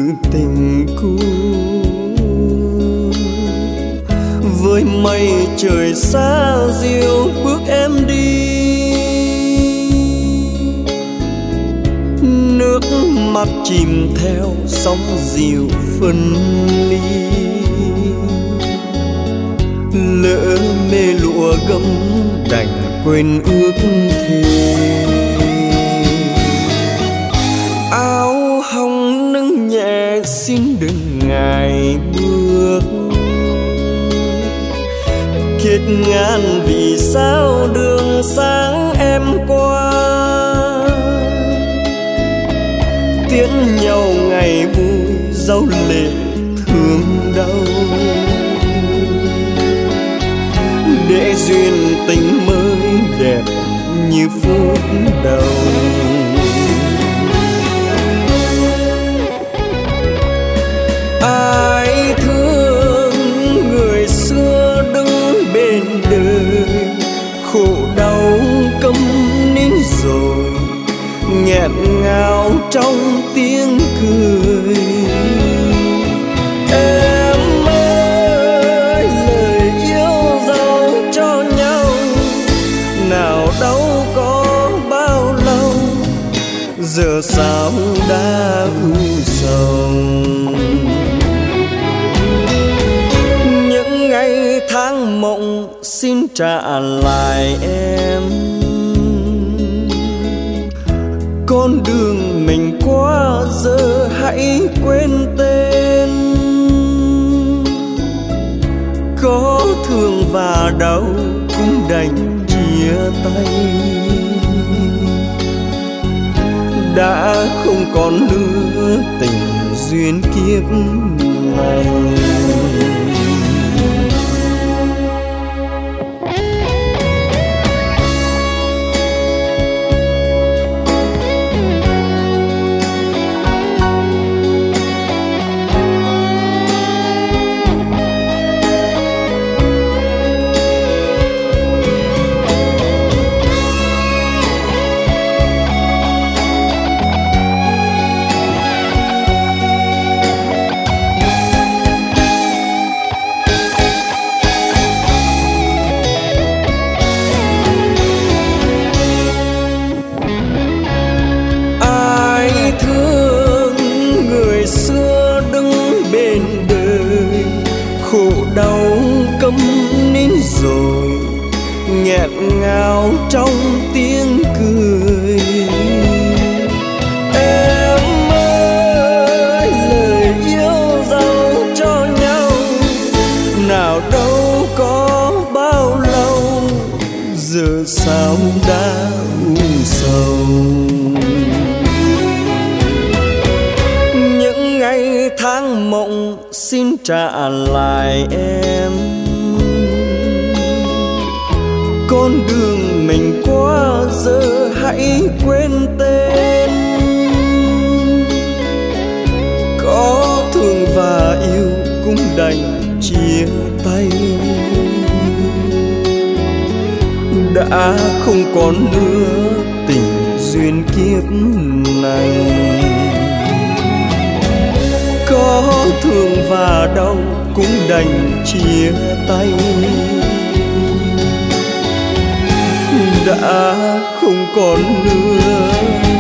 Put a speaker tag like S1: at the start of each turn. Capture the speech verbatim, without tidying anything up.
S1: tình cũ. Với mây trời xa diệu bước em đi, nước mắt chìm theo sóng dịu phân ly. Lỡ mê lụa gấm đành quên ước thề, áo hồng nâng nhẹ xin đừng ngại bước. Kết ngàn vì sao đường sáng em qua, tiễn nhau ngày vui dấu lệ thương đau. Để duyên tình mới đẹp như phút đầu. Ai thương người xưa đứng bên đời, khổ đau câm nín rồi nghẹn ngào trong tiếng cười. Em ơi lời yêu dấu cho nhau, nào đâu có bao lâu, giờ sao đã u sầu. Những ngày tháng mộng xin trả lại em, con đường mình qua giờ hãy quên tên. Có thương và đau cũng đành chia tay, đã không còn nữa tình duyên kiếp này. Khổ đau câm nín rồi nghẹn ngào trong tiếng cười. Em ơi lời yêu dấu cho nhau, nào đâu có bao lâu, giờ sao đã u sầu. Những ngày tháng mộng xin trả lại em, con đường mình qua giờ hãy quên tên. Có thương và yêu cũng đành chia tay, đã không còn nữa tình duyên kiếp này. Có thương và đau cũng đành chia tay, đã không còn nữa